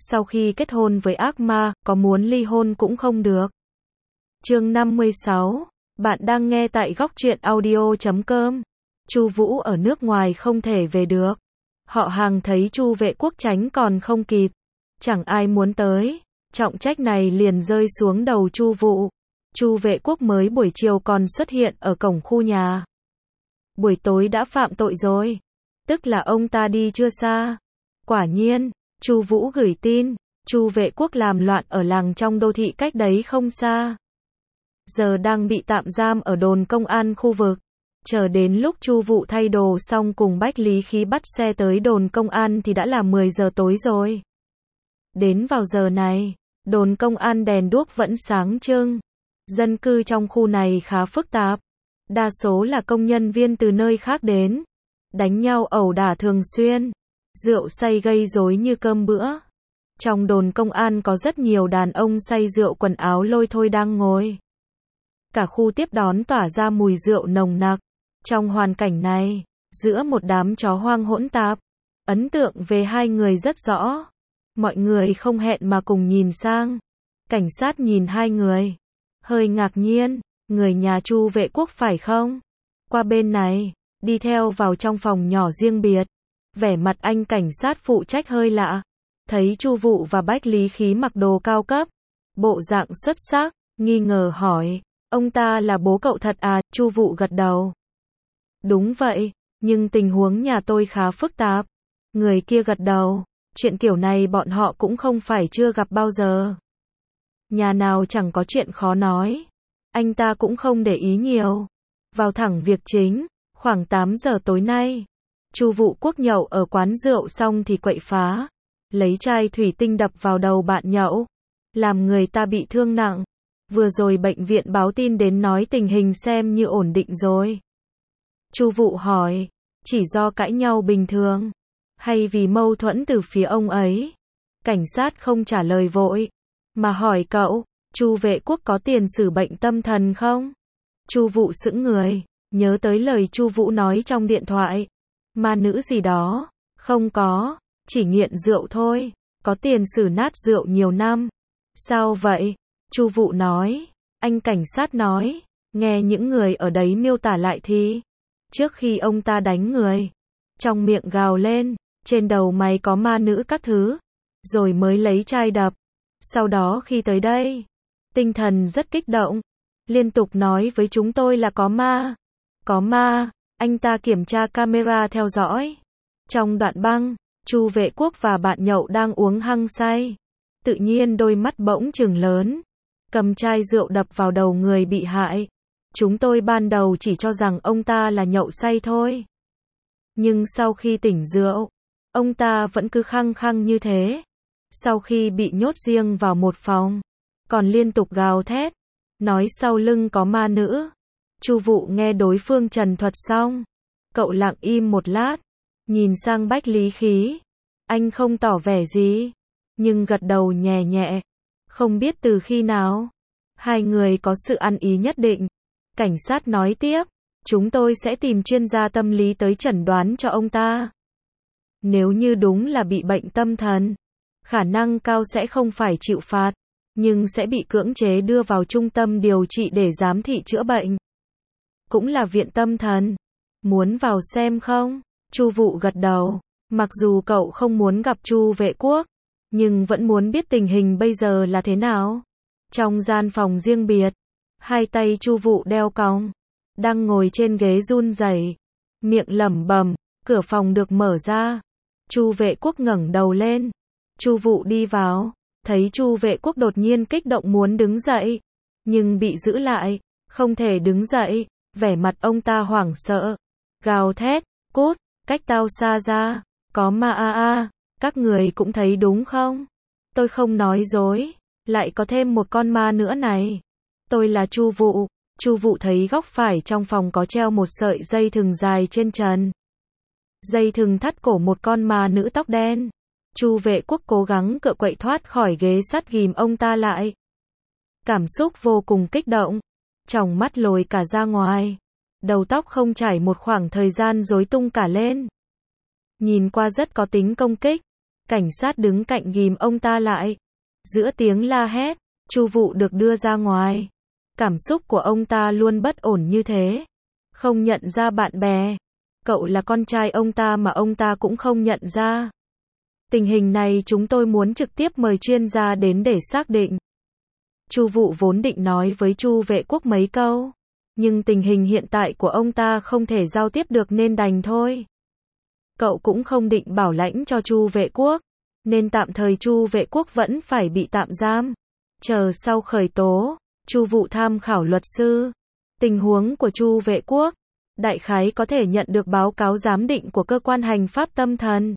sau khi kết hôn với ác ma, có muốn ly hôn cũng không được. Chương 56. Bạn đang nghe tại góc truyện audio.com. Chu Vũ ở nước ngoài không thể về được. Họ Hàng thấy Chu Vệ Quốc tránh còn không kịp, chẳng ai muốn tới. Trọng trách này liền rơi xuống đầu Chu Vũ. Chu Vệ Quốc mới buổi chiều còn xuất hiện ở cổng khu nhà. Buổi tối đã phạm tội rồi. Tức là ông ta đi chưa xa. Quả nhiên, Chu Vũ gửi tin, Chu Vệ Quốc làm loạn ở làng trong đô thị cách đấy không xa. Giờ đang bị tạm giam ở đồn công an khu vực. Chờ đến lúc Chu Vũ thay đồ xong cùng Bách Lý Khí bắt xe tới đồn công an thì đã là 10 giờ tối rồi. Đến vào giờ này, đồn công an đèn đuốc vẫn sáng trưng. Dân cư trong khu này khá phức tạp. Đa số là công nhân viên từ nơi khác đến. Đánh nhau ẩu đả thường xuyên. Rượu say gây rối như cơm bữa. Trong đồn công an có rất nhiều đàn ông say rượu quần áo lôi thôi đang ngồi. Cả khu tiếp đón tỏa ra mùi rượu nồng nặc. Trong hoàn cảnh này, giữa một đám chó hoang hỗn tạp, ấn tượng về hai người rất rõ. Mọi người không hẹn mà cùng nhìn sang. Cảnh sát nhìn hai người, hơi ngạc nhiên, người nhà Chu Vệ Quốc phải không? Qua bên này, đi theo vào trong phòng nhỏ riêng biệt. Vẻ mặt anh cảnh sát phụ trách hơi lạ. Thấy Chu Vũ và Bách Lý Khí mặc đồ cao cấp, bộ dạng xuất sắc, nghi ngờ hỏi, ông ta là bố cậu thật à? Chu Vũ gật đầu. Đúng vậy, nhưng tình huống nhà tôi khá phức tạp. Người kia gật đầu, chuyện kiểu này bọn họ cũng không phải chưa gặp bao giờ. Nhà nào chẳng có chuyện khó nói. Anh ta cũng không để ý nhiều. Vào thẳng việc chính, khoảng 8 giờ tối nay, Chu Vũ Quốc nhậu ở quán rượu xong thì quậy phá, lấy chai thủy tinh đập vào đầu bạn nhậu, làm người ta bị thương nặng. Vừa rồi bệnh viện báo tin đến nói tình hình xem như ổn định rồi. Chu Vũ hỏi, chỉ do cãi nhau bình thường, hay vì mâu thuẫn từ phía ông ấy? Cảnh sát không trả lời vội, mà hỏi cậu, Chu Vệ Quốc có tiền sử bệnh tâm thần không? Chu Vũ sững người, nhớ tới lời Chu Vũ nói trong điện thoại. Ma nữ gì đó, không có, chỉ nghiện rượu thôi, có tiền sử nát rượu nhiều năm. Sao vậy? Chu Vũ nói, anh cảnh sát nói, nghe những người ở đấy miêu tả lại thì, trước khi ông ta đánh người, trong miệng gào lên, trên đầu mày có ma nữ các thứ, rồi mới lấy chai đập. Sau đó khi tới đây, tinh thần rất kích động, liên tục nói với chúng tôi là có ma. Có ma, anh ta kiểm tra camera theo dõi. Trong đoạn băng, Chu Vệ Quốc và bạn nhậu đang uống hăng say. Tự nhiên đôi mắt bỗng trừng lớn, cầm chai rượu đập vào đầu người bị hại. Chúng tôi ban đầu chỉ cho rằng ông ta là nhậu say thôi. Nhưng sau khi tỉnh rượu, ông ta vẫn cứ khăng khăng như thế. Sau khi bị nhốt riêng vào một phòng, còn liên tục gào thét, nói sau lưng có ma nữ. Chu Vũ nghe đối phương trần thuật xong, cậu lặng im một lát, nhìn sang Bách Lý Khí. Anh không tỏ vẻ gì, nhưng gật đầu nhẹ nhẹ. Không biết từ khi nào, hai người có sự ăn ý nhất định. Cảnh sát nói tiếp, chúng tôi sẽ tìm chuyên gia tâm lý tới chẩn đoán cho ông ta. Nếu như đúng là bị bệnh tâm thần, khả năng cao sẽ không phải chịu phạt, nhưng sẽ bị cưỡng chế đưa vào trung tâm điều trị để giám thị chữa bệnh. Cũng là viện tâm thần. Muốn vào xem không? Chu Vũ gật đầu, mặc dù cậu không muốn gặp Chu Vệ Quốc, nhưng vẫn muốn biết tình hình bây giờ là thế nào. Trong gian phòng riêng biệt, hai tay Chu Vũ đeo còng, đang ngồi trên ghế run rẩy, miệng lẩm bẩm, cửa phòng được mở ra. Chu Vệ Quốc ngẩng đầu lên. Chu Vũ đi vào, thấy Chu Vệ Quốc đột nhiên kích động muốn đứng dậy, nhưng bị giữ lại, không thể đứng dậy, vẻ mặt ông ta hoảng sợ, gào thét, cút, cách tao xa ra, có ma a. Các người cũng thấy đúng không? Tôi không nói dối, lại có thêm một con ma nữa này. Tôi là Chu Vũ. Chu Vũ thấy góc phải trong phòng có treo một sợi dây thừng dài trên trần. Dây thừng thắt cổ một con ma nữ tóc đen. Chu Vệ Quốc cố gắng cựa quậy thoát khỏi ghế sắt ghìm ông ta lại. Cảm xúc vô cùng kích động, tròng mắt lồi cả ra ngoài, đầu tóc không chải một khoảng thời gian rối tung cả lên. Nhìn qua rất có tính công kích, Cảnh sát đứng cạnh ghìm ông ta lại. Giữa tiếng la hét, Chu Vụ được đưa ra ngoài. Cảm xúc của ông ta luôn bất ổn như thế. Không nhận ra bạn bè. Cậu là con trai ông ta mà ông ta cũng không nhận ra. Tình hình này chúng tôi muốn trực tiếp mời chuyên gia đến để xác định. Chu Vụ vốn định nói với Chu Vệ Quốc mấy câu, nhưng tình hình hiện tại của ông ta không thể giao tiếp được nên đành thôi. Cậu cũng không định bảo lãnh cho Chu Vệ Quốc, nên tạm thời Chu Vệ Quốc vẫn phải bị tạm giam. Chờ sau khởi tố, Chu Vụ tham khảo luật sư. Tình huống của Chu Vệ Quốc, đại khái có thể nhận được báo cáo giám định của cơ quan hành pháp tâm thần.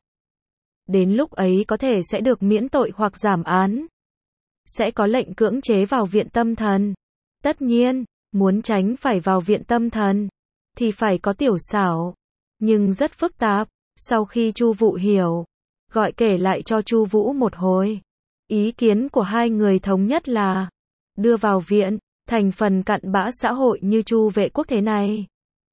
Đến lúc ấy có thể sẽ được miễn tội hoặc giảm án. Sẽ có lệnh cưỡng chế vào viện tâm thần. Tất nhiên, muốn tránh phải vào viện tâm thần, thì phải có tiểu xảo. Nhưng rất phức tạp. Sau khi Chu Vụ hiểu, gọi kể lại cho Chu Vũ một hồi. Ý kiến của hai người thống nhất là đưa vào viện, thành phần cặn bã xã hội như Chu Vệ Quốc thế này.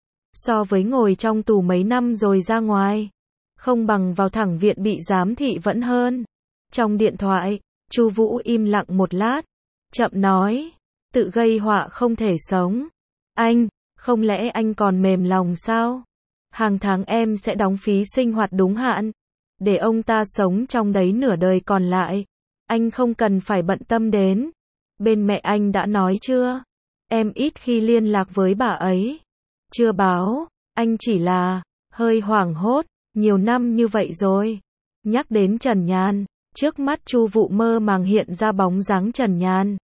So với ngồi trong tù mấy năm rồi ra ngoài, không bằng vào thẳng viện bị giám thị vẫn hơn. Trong điện thoại, Chu Vũ im lặng một lát, chậm nói, tự gây họa không thể sống. Anh, không lẽ anh còn mềm lòng sao? Hàng tháng em sẽ đóng phí sinh hoạt đúng hạn, để ông ta sống trong đấy nửa đời còn lại. Anh không cần phải bận tâm đến. Bên mẹ anh đã nói chưa? Em ít khi liên lạc với bà ấy. Chưa báo, anh chỉ là hơi hoảng hốt, nhiều năm như vậy rồi. Nhắc đến Trần Nhàn, trước mắt Chu Vụ mơ màng hiện ra bóng dáng Trần Nhàn.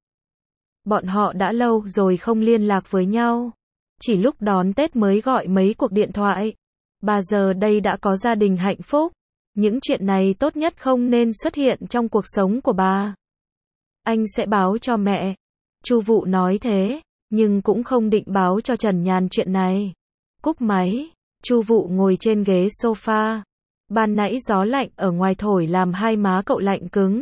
Bọn họ đã lâu rồi không liên lạc với nhau. Chỉ lúc đón Tết mới gọi mấy cuộc điện thoại. Bà giờ đây đã có gia đình hạnh phúc. Những chuyện này tốt nhất không nên xuất hiện trong cuộc sống của bà. Anh sẽ báo cho mẹ. Chu Vụ nói thế, nhưng cũng không định báo cho Trần Nhàn chuyện này. Cúp máy, Chu Vụ ngồi trên ghế sofa. Ban nãy gió lạnh ở ngoài thổi làm hai má cậu lạnh cứng.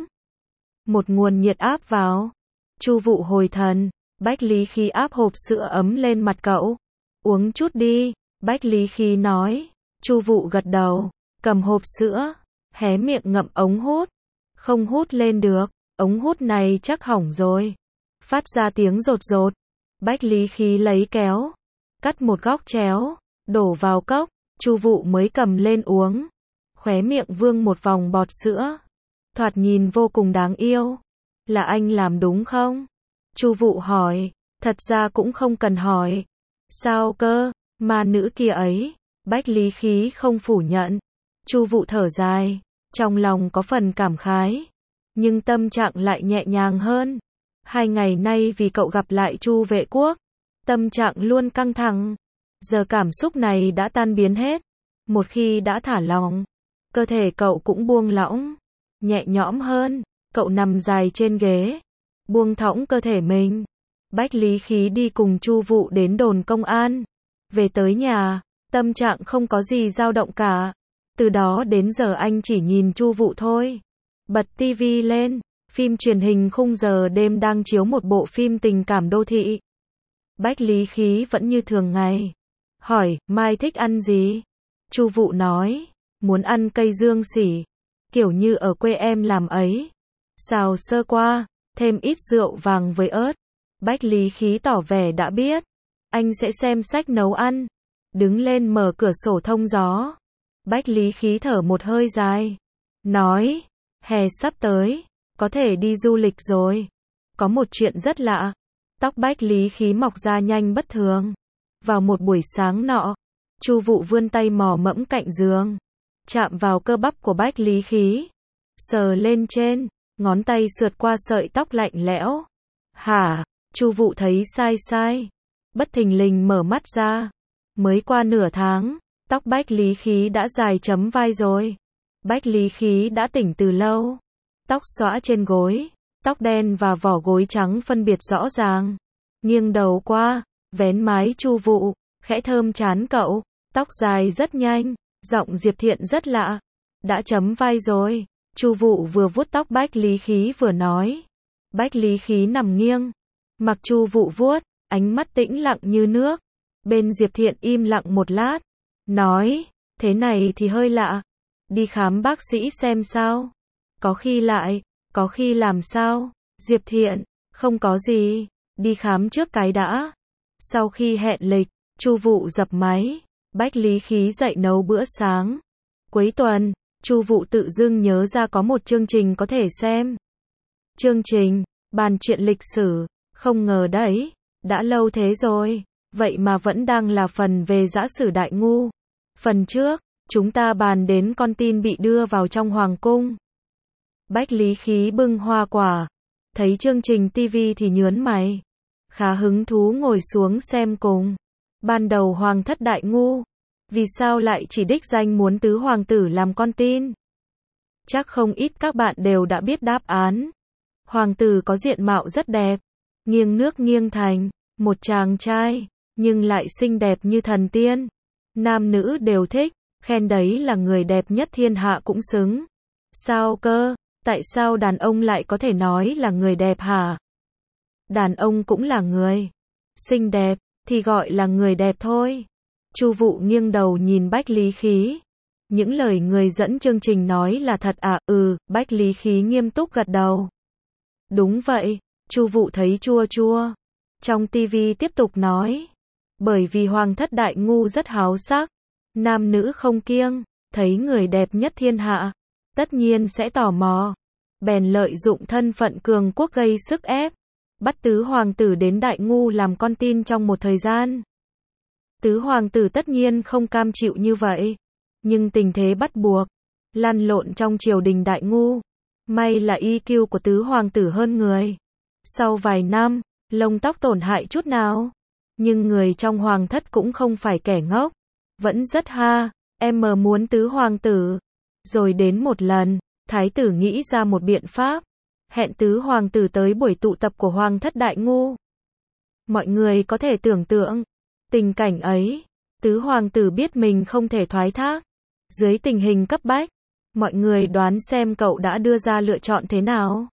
Một nguồn nhiệt áp vào. Chu Vụ hồi thần, Bách Lý Khí áp hộp sữa ấm lên mặt cậu. Uống chút đi, Bách Lý Khí nói. Chu Vụ gật đầu, cầm hộp sữa, hé miệng ngậm ống hút. Không hút lên được, ống hút này chắc hỏng rồi. Phát ra tiếng rột rột. Bách Lý Khí lấy kéo, cắt một góc chéo, đổ vào cốc. Chu Vụ mới cầm lên uống. Khóe miệng vương một vòng bọt sữa. Thoạt nhìn vô cùng đáng yêu. Là anh làm đúng không? Chu Vụ hỏi. Thật ra cũng không cần hỏi. Sao cơ, ma nữ kia ấy. Bách Lý Khí không phủ nhận. Chu Vụ thở dài, trong lòng có phần cảm khái, nhưng tâm trạng lại nhẹ nhàng hơn. 2 ngày nay vì cậu gặp lại Chu Vệ Quốc, tâm trạng luôn căng thẳng. Giờ cảm xúc này đã tan biến hết. Một khi đã thả lỏng, cơ thể cậu cũng buông lỏng, nhẹ nhõm hơn. Cậu nằm dài trên ghế, buông thõng cơ thể mình. Bách Lý Khí đi cùng Chu Vụ đến đồn công an. Về tới nhà, tâm trạng không có gì dao động cả. Từ đó đến giờ anh chỉ nhìn Chu Vụ thôi. Bật tivi lên, phim truyền hình khung giờ đêm đang chiếu một bộ phim tình cảm đô thị. Bách Lý Khí vẫn như thường ngày. Hỏi, mai thích ăn gì? Chu Vụ nói, muốn ăn cây dương sỉ, kiểu như ở quê em làm ấy. Xào sơ qua, thêm ít rượu vàng với ớt. Bách Lý Khí tỏ vẻ đã biết. Anh sẽ xem sách nấu ăn. Đứng lên mở cửa sổ thông gió. Bách Lý Khí thở một hơi dài. Nói, hè sắp tới, có thể đi du lịch rồi. Có một chuyện rất lạ. Tóc Bách Lý Khí mọc ra nhanh bất thường. Vào một buổi sáng nọ, Chu Vụ vươn tay mò mẫm cạnh giường, chạm vào cơ bắp của Bách Lý Khí, sờ lên trên, ngón tay sượt qua sợi tóc lạnh lẽo. Hả? Chu Vụ thấy sai, bất thình lình mở mắt ra. Mới qua nửa tháng, tóc Bách Lý Khí đã dài chấm vai rồi. Bách Lý Khí đã tỉnh từ lâu. Tóc xõa trên gối, tóc đen và vỏ gối trắng phân biệt rõ ràng. Nghiêng đầu qua, vén mái Chu Vụ, khẽ thơm trán cậu. Tóc dài rất nhanh, giọng Diệp Thiện rất lạ. Đã chấm vai rồi. Chu Vụ vừa vuốt tóc Bách Lý Khí vừa nói. Bách Lý Khí nằm nghiêng, mặc Chu Vụ vuốt, ánh mắt tĩnh lặng như nước. Bên Diệp Thiện im lặng một lát, nói, thế này thì hơi lạ. Đi khám bác sĩ xem sao. Có khi làm sao? Diệp Thiện, không có gì, đi khám trước cái đã. Sau khi hẹn lịch, Chu Vụ dập máy, Bách Lý Khí dậy nấu bữa sáng. Cuối tuần, Chu Vụ tự dưng nhớ ra có một chương trình có thể xem. Chương trình, bàn chuyện lịch sử, không ngờ đấy, đã lâu thế rồi, vậy mà vẫn đang là phần về giã sử Đại Ngu. Phần trước, chúng ta bàn đến con tin bị đưa vào trong hoàng cung. Bách Lý Khí bưng hoa quả, thấy chương trình TV thì nhớn mày, khá hứng thú ngồi xuống xem cùng. Ban đầu Hoàng thất Đại Ngu, vì sao lại chỉ đích danh muốn tứ hoàng tử làm con tin? Chắc không ít các bạn đều đã biết đáp án. Hoàng tử có diện mạo rất đẹp, nghiêng nước nghiêng thành, một chàng trai, nhưng lại xinh đẹp như thần tiên. Nam nữ đều thích, khen đấy là người đẹp nhất thiên hạ cũng xứng. Sao cơ? Tại sao đàn ông lại có thể nói là người đẹp hả? Đàn ông cũng là người xinh đẹp, thì gọi là người đẹp thôi. Chu Vụ nghiêng đầu nhìn Bách Lý Khí. Những lời người dẫn chương trình nói là thật à? Bách Lý Khí nghiêm túc gật đầu. Đúng vậy, Chu Vụ thấy chua chua. Trong TV tiếp tục nói. Bởi vì Hoàng thất Đại Ngu rất háo sắc, nam nữ không kiêng, thấy người đẹp nhất thiên hạ, tất nhiên sẽ tò mò. Bèn lợi dụng thân phận cường quốc gây sức ép, bắt tứ hoàng tử đến Đại Ngu làm con tin trong một thời gian. Tứ hoàng tử tất nhiên không cam chịu như vậy, nhưng tình thế bắt buộc, lăn lộn trong triều đình Đại Ngu. May là EQ của tứ hoàng tử hơn người. Sau vài năm, lông tóc tổn hại chút nào, nhưng người trong hoàng thất cũng không phải kẻ ngốc, vẫn rất em muốn tứ hoàng tử. Rồi đến một lần, thái tử nghĩ ra một biện pháp, hẹn tứ hoàng tử tới buổi tụ tập của Hoàng thất Đại Ngu. Mọi người có thể tưởng tượng tình cảnh ấy, tứ hoàng tử biết mình không thể thoái thác. Dưới tình hình cấp bách, mọi người đoán xem cậu đã đưa ra lựa chọn thế nào?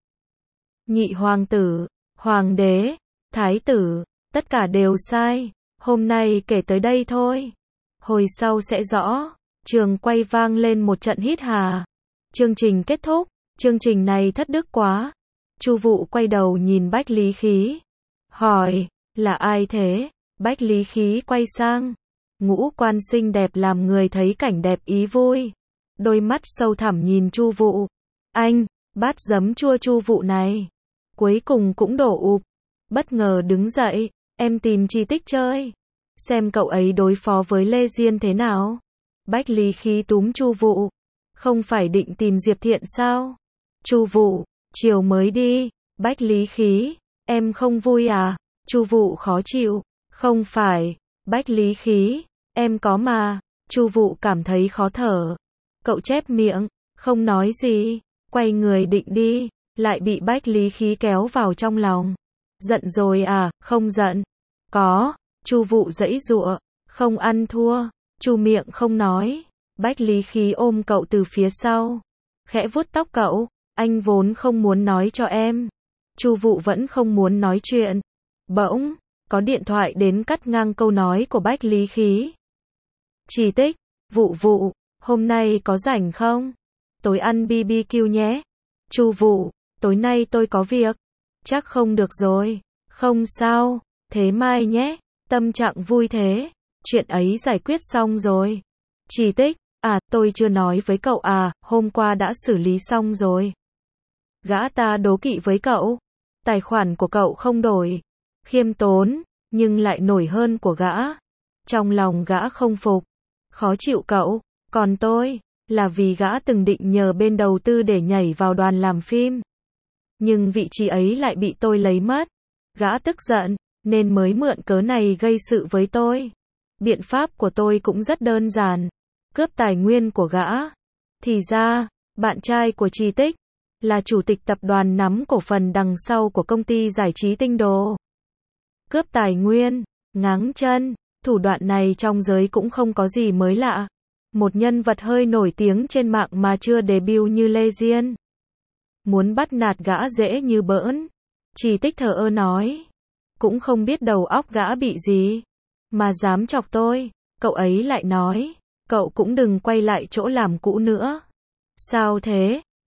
Nhị hoàng tử, hoàng đế, thái tử, tất cả đều sai. Hôm nay kể tới đây thôi, hồi sau sẽ rõ. Trường quay vang lên một trận hít hà. Chương trình kết thúc. Chương trình này thất đức quá. Chu Vụ quay đầu nhìn Bách Lý Khí, hỏi, là ai thế? Bách Lý Khí quay sang, ngũ quan xinh đẹp làm người thấy cảnh đẹp ý vui. Đôi mắt sâu thẳm nhìn Chu Vụ. Anh, bát giấm chua Chu Vụ này, cuối cùng cũng đổ ụp. Bất ngờ đứng dậy, em tìm Chi Tích chơi, xem cậu ấy đối phó với Lê Diên thế nào. Bách Lý Khí túm Chu Vụ, không phải định tìm Diệp Thiện sao? Chu Vụ, chiều mới đi. Bách Lý Khí, em không vui à? Chu Vụ khó chịu, không phải. Bách Lý Khí, em có mà. Chu Vụ cảm thấy khó thở. Cậu chép miệng, không nói gì, quay người định đi, lại bị Bách Lý Khí kéo vào trong lòng. Giận rồi à? Không giận. Có. Chu Vụ giãy giụa, không ăn thua. Chu miệng không nói. Bách Lý Khí ôm cậu từ phía sau, khẽ vuốt tóc cậu. Anh vốn không muốn nói cho em. Chu Vụ vẫn không muốn nói chuyện. Bỗng, có điện thoại đến cắt ngang câu nói của Bách Lý Khí. Chỉ Tích, Vụ, hôm nay có rảnh không? Tối ăn BBQ nhé. Chu Vụ, tối nay tôi có việc. Chắc không được rồi. Không sao, thế mai nhé. Tâm trạng vui thế. Chuyện ấy giải quyết xong rồi. Chỉ Tích, tôi chưa nói với cậu à, hôm qua đã xử lý xong rồi. Gã ta đố kỵ với cậu. Tài khoản của cậu không đổi. Khiêm tốn, nhưng lại nổi hơn của gã. Trong lòng gã không phục. Khó chịu cậu. Còn tôi, là vì gã từng định nhờ bên đầu tư để nhảy vào đoàn làm phim. Nhưng vị trí ấy lại bị tôi lấy mất. Gã tức giận, nên mới mượn cớ này gây sự với tôi. Biện pháp của tôi cũng rất đơn giản. Cướp tài nguyên của gã. Thì ra, bạn trai của Chi Tích là chủ tịch tập đoàn nắm cổ phần đằng sau của công ty giải trí Tinh Đồ. Cướp tài nguyên, ngáng chân, thủ đoạn này trong giới cũng không có gì mới lạ. Một nhân vật hơi nổi tiếng trên mạng mà chưa debut như Lê Diên, muốn bắt nạt gã dễ như bỡn. Chi Tích thờ ơ nói, cũng không biết đầu óc gã bị gì mà dám chọc tôi. Cậu ấy lại nói, cậu cũng đừng quay lại chỗ làm cũ nữa. Sao thế?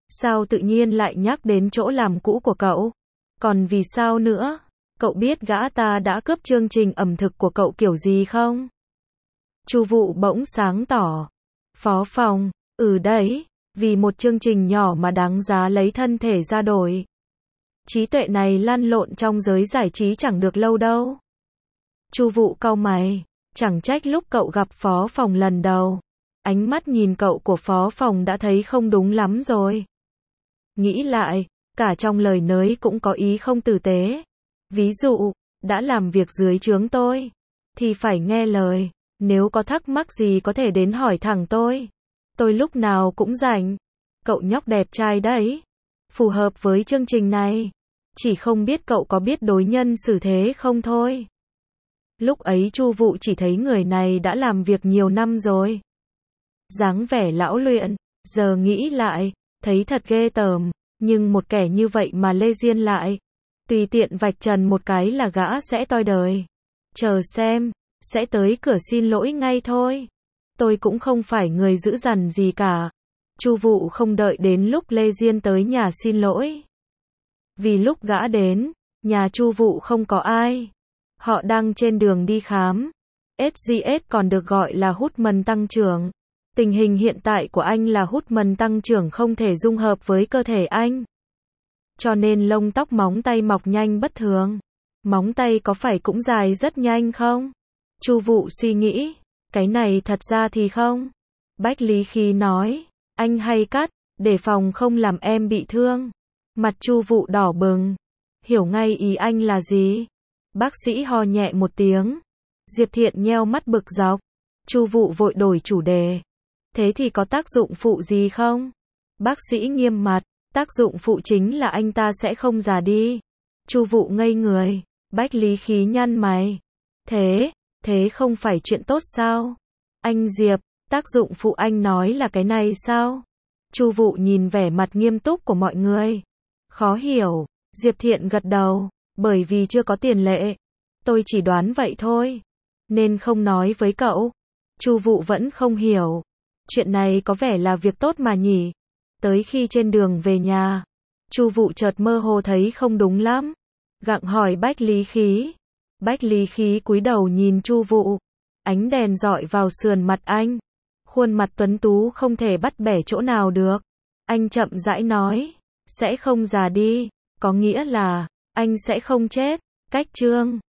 Sao tự nhiên lại nhắc đến chỗ làm cũ của cậu? Còn vì sao nữa? Cậu biết gã ta đã cướp chương trình ẩm thực của cậu kiểu gì không? Chu Vụ bỗng sáng tỏ. Phó phòng, đấy, vì một chương trình nhỏ mà đáng giá lấy thân thể ra đổi. Trí tuệ này lăn lộn trong giới giải trí chẳng được lâu đâu. Chu Vụ cau mày, chẳng trách lúc cậu gặp phó phòng lần đầu, ánh mắt nhìn cậu của phó phòng đã thấy không đúng lắm rồi. Nghĩ lại, cả trong lời nới cũng có ý không tử tế. Ví dụ, đã làm việc dưới trướng tôi, thì phải nghe lời, nếu có thắc mắc gì có thể đến hỏi thẳng tôi. Tôi lúc nào cũng rảnh. Cậu nhóc đẹp trai đấy, phù hợp với chương trình này. Chỉ không biết cậu có biết đối nhân xử thế không thôi. Lúc ấy Chu Vụ chỉ thấy người này đã làm việc nhiều năm rồi. Dáng vẻ lão luyện, giờ nghĩ lại, thấy thật ghê tởm, nhưng một kẻ như vậy mà lê diên lại. Tùy tiện vạch trần một cái là gã sẽ toi đời. Chờ xem, sẽ tới cửa xin lỗi ngay thôi. Tôi cũng không phải người dữ dằn gì cả. Chu Vụ không đợi đến lúc Lê Diên tới nhà xin lỗi. Vì lúc gã đến, nhà Chu Vụ không có ai. Họ đang trên đường đi khám. SGS còn được gọi là hormone tăng trưởng. Tình hình hiện tại của anh là hormone tăng trưởng không thể dung hợp với cơ thể anh. Cho nên lông tóc móng tay mọc nhanh bất thường. Móng tay có phải cũng dài rất nhanh không? Chu Vụ suy nghĩ. Cái này thật ra thì không. Bách Lý Khí nói. Anh hay cắt, để phòng không làm em bị thương. Mặt Chu Vụ đỏ bừng. Hiểu ngay ý anh là gì? Bác sĩ ho nhẹ một tiếng. Diệp Thiện nheo mắt bực dọc. Chu Vụ vội đổi chủ đề. Thế thì có tác dụng phụ gì không? Bác sĩ nghiêm mặt. Tác dụng phụ chính là anh ta sẽ không già đi. Chu Vụ ngây người. Bách Lý Khí nhăn mày. Thế không phải chuyện tốt sao? Anh Diệp, tác dụng phụ anh nói là cái này sao? Chu Vụ nhìn vẻ mặt nghiêm túc của mọi người. Khó hiểu. Diệp Thiện gật đầu. Bởi vì chưa có tiền lệ. Tôi chỉ đoán vậy thôi. Nên không nói với cậu. Chu Vụ vẫn không hiểu. Chuyện này có vẻ là việc tốt mà nhỉ? Tới khi trên đường về nhà, Chu Vụ chợt mơ hồ thấy không đúng lắm. Gặng hỏi Bách Lý Khí. Bách Lý Khí cúi đầu nhìn Chu Vụ. Ánh đèn rọi vào sườn mặt anh. Khuôn mặt tuấn tú không thể bắt bẻ chỗ nào được. Anh chậm rãi nói. Sẽ không già đi. Có nghĩa là, anh sẽ không chết. Cách chương